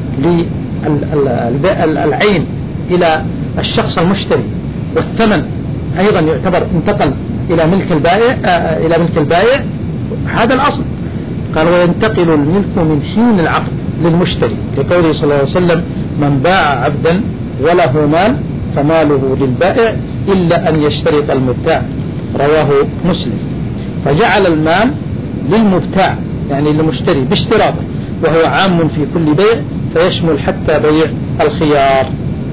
للعين إلى الشخص المشتري، والثمن أيضا يعتبر انتقل إلى ملك البائع آه إلى ملك البائع؟ هذا الأصل. قال وينتقل الملك من حين العقد للمشتري، لقوله صلى الله عليه وسلم من باع عبدا وله مال فماله للبائع إلا أن يشترط المبتاع، رواه مسلم. فجعل المال للمبتاع يعني للمشتري باشتراطه، وهو عام في كل بيع فيشمل حتى بيع الخيار.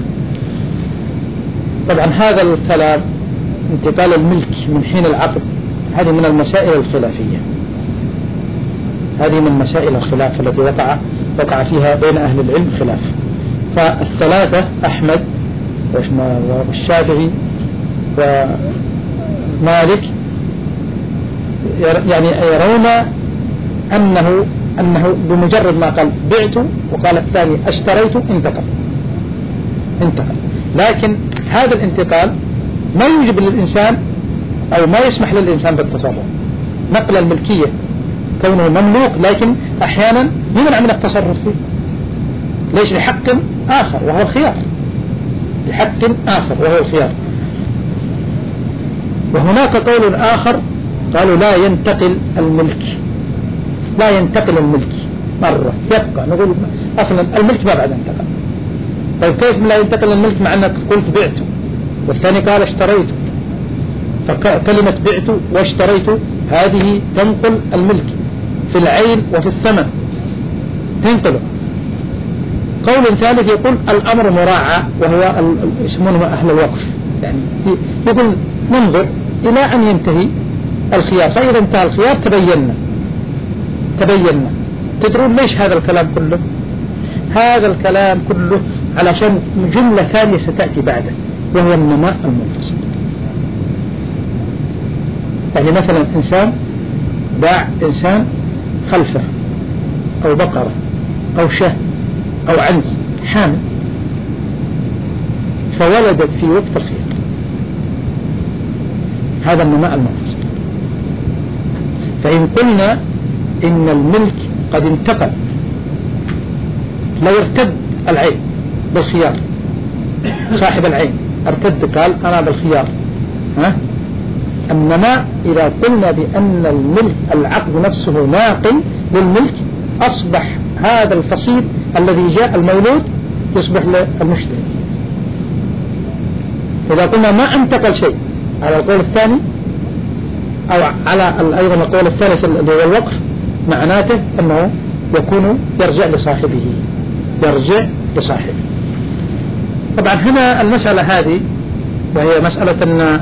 طبعا هذا الكلام انتقال الملك من حين العقد هذه من المسائل الخلافية، هذه من مسائل الخلاف التي وقع وقع فيها بين أهل العلم خلاف. فالثلاثة أحمد والشافعي ومالك يعني يرون أنه أنه بمجرد ما قال بعت وقال الثاني اشتريت انتقل انتقل لكن هذا الانتقال ما يوجب للإنسان أو ما يسمح للإنسان بالتصرف. نقل الملكية كونه مملوك لكن أحيانا يمنع من التصرف فيه، ليش؟ لحق آخر وهو الخيار، لحق آخر وهو الخيار. وهناك قول آخر قالوا لا ينتقل الملك، لا ينتقل الملك مرة يبقى، نقول أصلا الملك ما بعد انتقل. طيب كيف لا ينتقل الملك مع أنك قلت بعته والثاني قال اشتريته؟ فكلمة بعته واشتريته هذه تنقل الملك في العين وفي الثمن تنقله. قول ثالث يقول الأمر مراعى، وهو يسمونه أهل الوقف، يعني يقول ننظر إلى أن ينتهي الخيار، فإذا انتهى الخيار تبيننا تبيننا تدرون ليش هذا الكلام كله؟ هذا الكلام كله علشان جملة ثانية ستأتي بعده، وهو النماء المنفصل. يعني مثلا إنسان باع إنسان خلفه أو بقرة أو شاه أو عنز حامل، فولدت في وقت الخيار، هذا النماء المنفصل. فإن قلنا إن الملك قد انتقل لو ارتد العين بالخيار، صاحب العين ارتد قال أنا بالخيار، ها؟ النماء إذا قلنا بأن الملك العقد نفسه ناقل للملك أصبح هذا الفصيل الذي جاء المولود يصبح للمشتري. إذا قلنا ما انتقل شيء على القول الثاني أو على أيضا القول الثالث اللي هو الوقف، معناته أنه يكون يرجع لصاحبه يرجع لصاحبه. طبعا هنا المسألة هذه وهي مسألة أن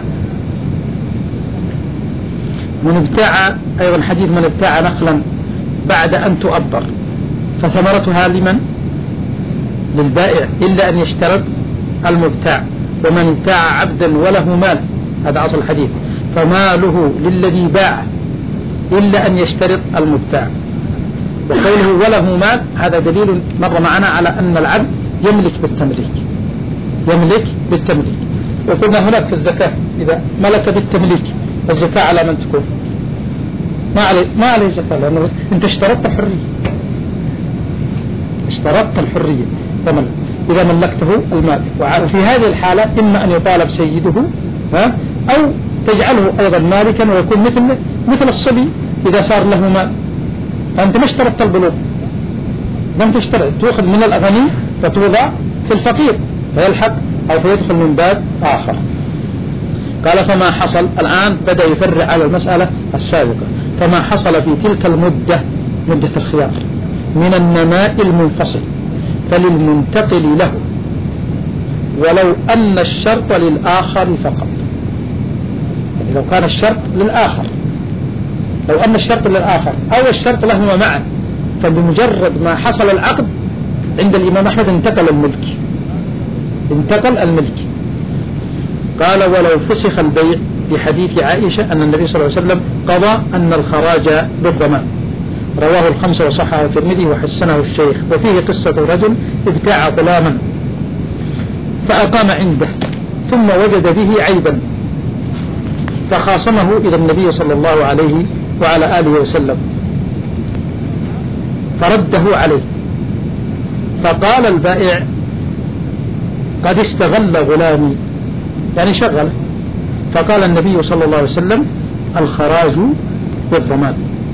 من ابتاع أيضا حديث من ابتاع نخلا بعد أن تؤبر فثمرتها لمن؟ للبائع إلا أن يشترط المبتاع. ومن ابتاع عبدا وله مال، هذا أصل الحديث، فماله للذي باع إلا أن يشترط المبتاع. وقوله وله مال هذا دليل مر معنا على أن العبد يملك بالتمليك، يملك بالتمليك. وقلنا هناك في الزكاة إذا ملك بالتمليك الزكاة على من تكون؟ ما عليه ما عليه زكاة، لأنه أنت اشترطت الحرية، اشترطت الحرية فملك إذا ملكته المال. وفي هذه الحالة إما أن يطالب سيده ها أو تجعله أيضا مالكا ويكون مثل مثل الصبي إذا صار له مال. فأنت ما اشترطت البلوغ، لم تشترط، تأخذ من الأغني فتوضع في الفقير فيلحق أو فيدخل من باب آخر. قال فما حصل، الآن بدأ يفرع على المسألة السابقة. فما حصل في تلك المدة، مدة الخيار، من النماء المنفصل فللمنتقل له، ولو أن الشرط للآخر فقط. يعني لو كان الشرط للآخر، لو أن الشرط للآخر أو الشرط لهما معا، فبمجرد ما حصل العقد عند الإمام أحمد انتقل الملك، انتقل الملك. قال ولو فسخ البيع لحديث عائشة أن النبي صلى الله عليه وسلم قضى أن الخراج بالضمان، رواه الخمسة وصححه الترمذي وحسنه الشيخ. وفيه قصة رجل ابتاع غلاما فأقام عنده ثم وجد به عيبا فخاصمه إلى النبي صلى الله عليه وعلى آله وسلم فرده عليه، فقال البائع قد استغل غلامي، يعني شغله. فقال النبي صلى الله عليه وسلم الخراج بالضمان.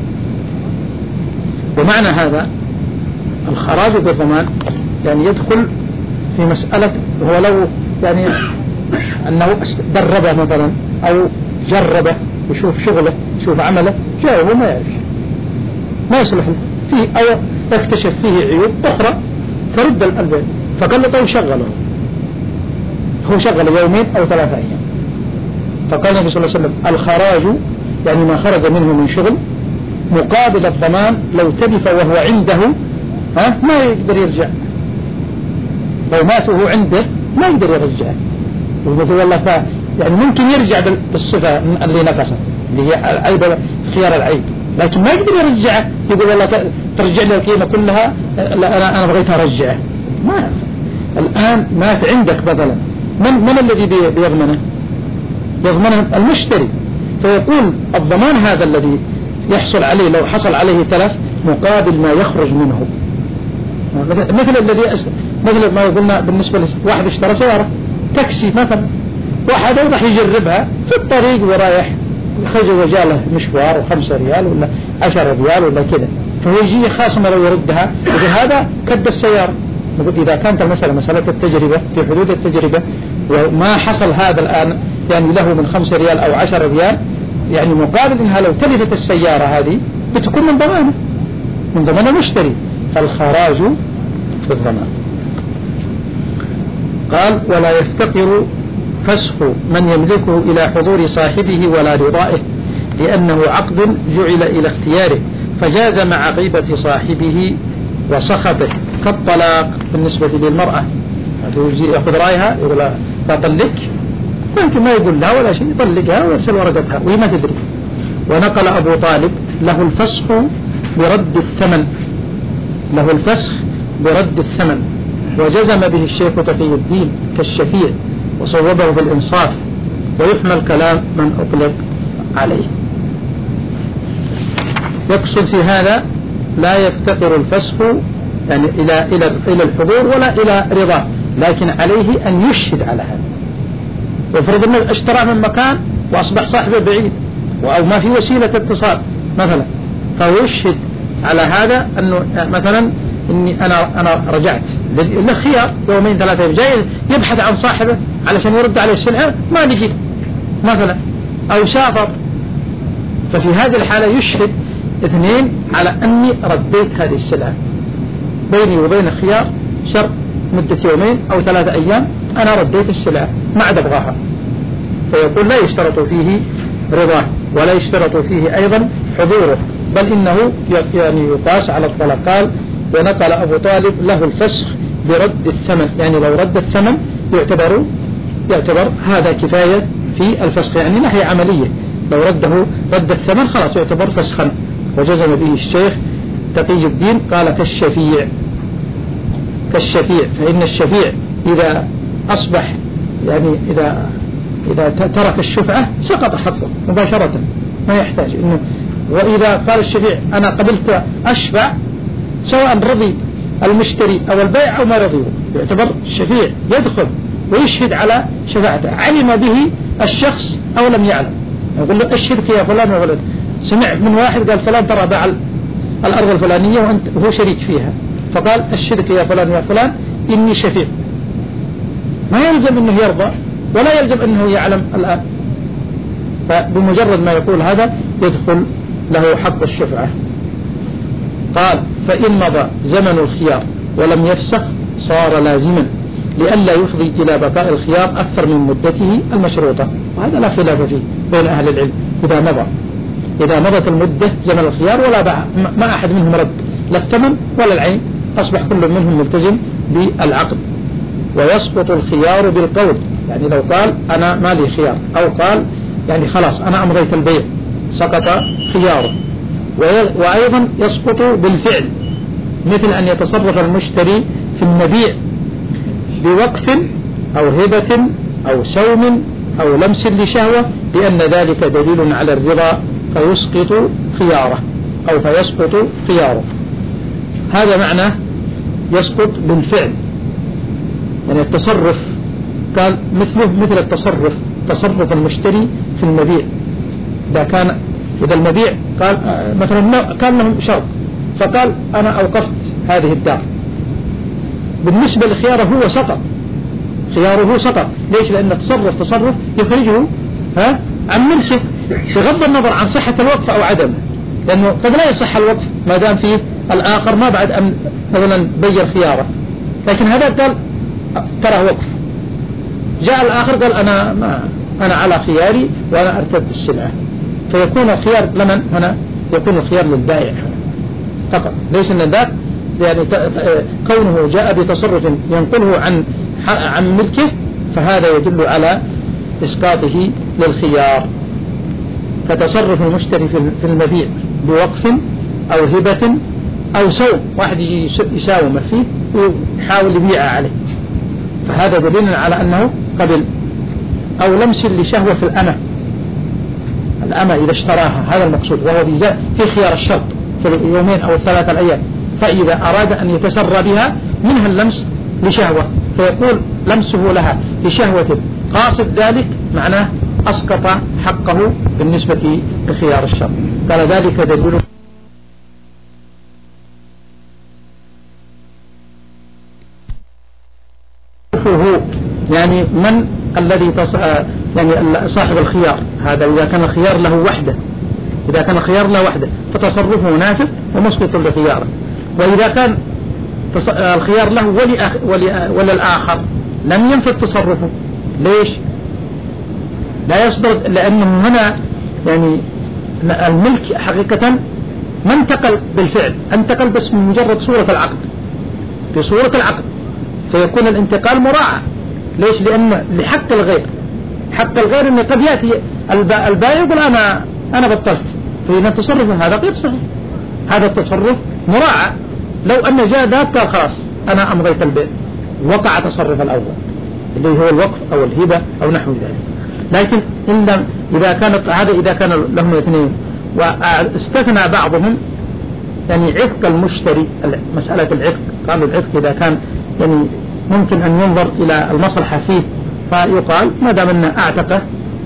ومعنى هذا الخراج بالضمان يعني يدخل في مسألة، هو لو يعني أنه دربه مثلا أو جربه يشوف شغله يشوف عمله جاء وهو ما يعرف ما يصلح فيه أو يكتشف فيه عيوب أخرى ترد البيع، فقال له طيب شغله، هو شغل يومين أو ثلاثة أيام. فقال النبي صلى الله عليه وسلم الخراج يعني ما خرج منه من شغل مقابل الضمان، لو تلف وهو عنده ها ما يقدر يرجع، لو مات وهو عنده ما يقدر يرجع. ويقول والله ف يعني ممكن يرجع بالصفة اللي نقصت اللي هي عيب خيار العيب، لكن ما يقدر يرجعه. يقول والله ترجع لي القيمة كلها، لا أنا أنا بغيت أرجعه. ما الآن مات عندك بدلا، من من الذي بيضمنه؟ يضمنه المشتري. فيقول الضمان هذا الذي يحصل عليه لو حصل عليه تلف مقابل ما يخرج منه، مثل الذي مثل ما قلنا بالنسبة لواحد اشترى سيارة تاكسي مثلا، واحد راح يجربها في الطريق ورايح خرج وجاله مشوار وخمسة ريال ولا عشرة ريال ولا كذا، فهو يجي خاصم لو يردها يقول هذا كد السيارة. نقول إذا كانت المسألة مسألة التجربة في حدود التجربة وما حصل هذا الآن يعني له من خمسة ريال أو عشرة ريال، يعني مقابل إنها لو تلفت السيارة هذه بتكون من ضمانه من ضمان المشتري، فالخراج بالضمان. قال ولا يفتقر فسخ من يملكه إلى حضور صاحبه ولا رضائه، لأنه عقد جعل إلى اختياره فجاز مع غيبة صاحبه وسخطه، كالطلاق بالنسبة للمرأة يأخذ رأيها يقول لا طلق، ممكن ما يقول لها ولا شيء، يطلقها ويرسل ورقتها وهي ما تدري. ونقل أبو طالب له الفسخ برد الثمن، له الفسخ برد الثمن، وجزم به الشيخ تقي الدين كالشفيع وصوبه بالإنصاف، ويحمل كلام من أطلق عليه. يقصد في هذا لا يفتقر الفسخ يعني إلى إلى إلى الحضور ولا إلى رضاه، لكن عليه أن يشهد على هذا. وفرض أنه اشترى من مكان وأصبح صاحبه بعيد أو ما في وسيلة اتصال مثلا، فهو يشهد على هذا أنه مثلا إني أنا أنا رجعت للخيار يومين ثلاثة، جاي يبحث عن صاحبه علشان يرد عليه السلعة ما لقي مثلا أو سافر، ففي هذه الحالة يشهد اثنين على أني رديت هذه السلعة بيني وبين خيار شرط مدة يومين أو ثلاثة أيام، أنا رديت السلعة ما عاد أبغاها. فيقول لا يشترط فيه رضاه ولا يشترط فيه أيضا حضوره، بل إنه يعني يقاس على الطلاق. قال ونقل أبو طالب له الفسخ برد الثمن، يعني لو رد الثمن يعتبر يعتبر هذا كفاية في الفسخ، يعني ناحية عملية لو رده رد الثمن خلاص يعتبر فسخا. وجزم به الشيخ تقي الدين قال كالشفيع كالشفيع فإن الشفيع إذا أصبح يعني إذا إذا ترك الشفعة سقط حقه مباشرة ما يحتاج إنه. وإذا قال الشفيع أنا قبلت أشفع سواء رضي المشتري أو البائع أو ما رضيه، يعتبر الشفيع يدخل ويشهد على شفاعته علم به الشخص أو لم يعلم، يقول لك الشرك يا فلان وفلان، سمع من واحد قال فلان ترى باع الأرض الفلانية وأنت هو شريك فيها، فقال الشرك يا فلان يا فلان إني شفيع، ما يلزم أنه يرضى ولا يلزم أنه يعلم الآن، فبمجرد ما يقول هذا يدخل له حق الشفعة. قال فإن مضى زمن الخيار ولم يفسخ صار لازما لئلا يفضي إلى بقاء الخيار أكثر من مدته المشروطة، وهذا لا خلاف فيه بين أهل العلم. إذا مضى إذا مضت المدة زمن الخيار ولا باع، ما أحد منهم رد لا الثمن ولا العين، أصبح كل منهم ملتزم بالعقد. ويسقط الخيار بالقول، يعني لو قال أنا ما لي خيار، أو قال يعني خلاص أنا أمضيت البيع سقط خياره. وأيضا يسقط بالفعل، مثل أن يتصرف المشتري في المبيع بوقف أو هبة أو سوم أو لمس لشهوة بأن ذلك دليل على الرضا فيسقط خياره أو فيسقط خياره. هذا معنى يسقط بالفعل، يعني التصرف قال مثله مثل التصرف تصرف المشتري في المبيع. إذا كان إذا المبيع قال مثلا كان لهم شرط فقال أنا أوقفت هذه الدار، بالنسبة لخياره هو سقط، خياره سقط. ليش؟ لأن تصرف تصرف يخرجه ها عن ملكه بغض النظر عن صحة الوقف أو عدمه، لأنه قد لا يصح الوقف ما دام فيه الآخر ما بعد أن مثلا بيّر خياره، لكن هذا قال ترى وقف. جاء الآخر قال أنا ما أنا على خياري وأنا أرتد السلعة، فيكون الخيار لمن هنا؟ يكون الخيار للبائع فقط، ليس أن ذاك يعني كونه جاء بتصرف ينقله عن عن ملكه فهذا يدل على إسقاطه للخيار. فتصرف المشتري في المبيع بوقف أو هبة أو سوم، واحد يجي يساوم فيه ويحاول يبيع عليه، فهذا دليل على أنه قبل. أو لمس لشهوة في الأمة، الأمة إذا اشتراها، هذا المقصود، وهو في خيار الشرط في اليومين أو الثلاثة الأيام، فإذا أراد أن يتسرى بها منها اللمس لشهوة فيقول لمسه لها لشهوة قاصد ذلك معناه أسقط حقه بالنسبة لخيار الشرط. قال ذلك دليل هو يعني من الذي تص... يعني صاحب الخيار هذا، إذا كان الخيار له وحده إذا كان الخيار له وحده فتصرفه نافذ ومسقط لخياره، وإذا كان تص... الخيار له ولأخ... ولأ... وللآخر لم ينفذ تصرفه. ليش؟ لا يصدر، لأنه هنا يعني الملك حقيقة ما انتقل بالفعل، انتقل بس من مجرد صورة العقد، في صورة العقد فيكون الانتقال مراعى. ليش؟ لأن لحق الغير، حق الغير أنه قد يأتي البائع يقول أنا أنا بطلت، فإذا التصرف هذا غير صحيح، هذا التصرف مراعى. لو أن جاء ذاك قال خلاص أنا أمضيت البيع، وقع تصرف الأول اللي هو الوقف أو الهبة أو نحو ذلك. لكن إن إذا كانت هذا إذا كان لهم اثنين، واستثنى بعضهم يعني عتق المشتري، مسألة العتق، قالوا العتق إذا كان يعني ممكن أن ينظر إلى المصلحة فيه فيقال ما دام أنه أعتقه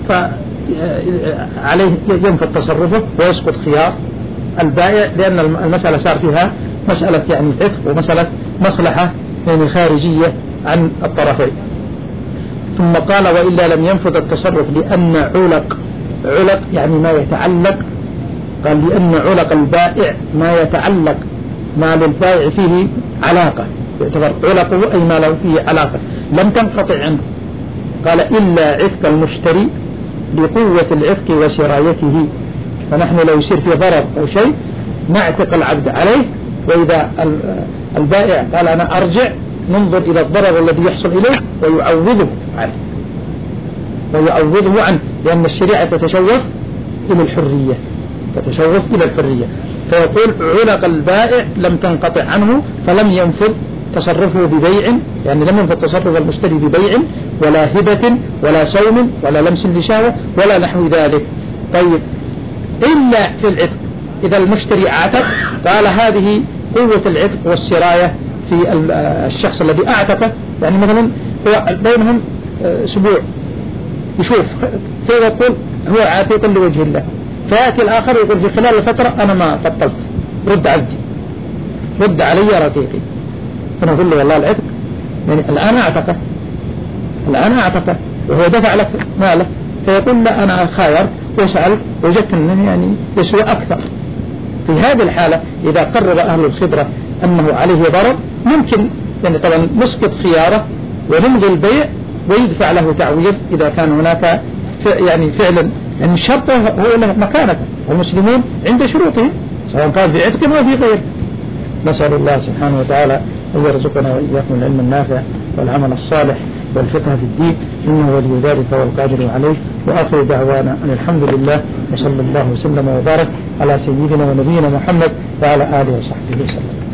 فعليه ينفذ تصرفه ويسقط خيار البائع، لأن المسألة صار فيها مسألة يعني عتق ومسألة مصلحة يعني خارجية عن الطرفين. ثم قال وإلا لم ينفذ التصرف لأن علق علق يعني ما يتعلق، قال لأن علق البائع ما يتعلق ما للبائع فيه علاقة، يعتبر علقه أي ما له فيه علاقة لم تنقطع عنه. قال إلا عتق المشتري بقوة العتق وسرايته، فنحن لو يصير في ضرر أو شيء نعتق العبد عليه، وإذا البائع قال أنا أرجع ننظر إلى الضرر الذي يحصل إليه ويعوضه عنه ويعوضه عنه لأن الشريعة تتشوف إلى الحرية تتشوف إلى الحرية فيقول علق البائع لم تنقطع عنه فلم ينفذ تصرفه ببيع، يعني لم ينفذ تصرف المشتري ببيع ولا هبة ولا سوم ولا لمس لشهوة ولا نحو ذلك. طيب إلا في العتق، إذا المشتري اعتق قال هذه قوة العتق والسراية في الشخص الذي اعتقه، يعني مثلا بينهم اسبوع يشوف فيقول هو عاتق لوجه الله، فيأتي الآخر يقول في خلال الفترة أنا ما فطلت، رد عبدي، رد علي رقيقي، فنقول له والله العتق يعني الآن أعتقه، الآن أعتقه وهو دفع لك ماله، فيقول لا أنا خايرت وسألت وجدت أنه يعني يسوى أكثر. في هذه الحالة إذا قرر أهل الخبرة أنه عليه ضرر ممكن يعني طبعا نسقط خياره ونلغي البيع ويدفع له تعويض إذا كان هناك يعني فعلا يعني الشرط هو له مكانته، والمسلمون عند شروطهم سواء كان في عتق وفي غيره. نسأل الله سبحانه وتعالى أن يرزقنا وإياكم العلم النافع والعمل الصالح والفقه في الدين، إنه ولي ذلك والقادر عليه. وآخر دعوانا أن الحمد لله، وصلى الله وسلم وبارك على سيدنا ونبينا محمد وعلى آله وصحبه وسلم.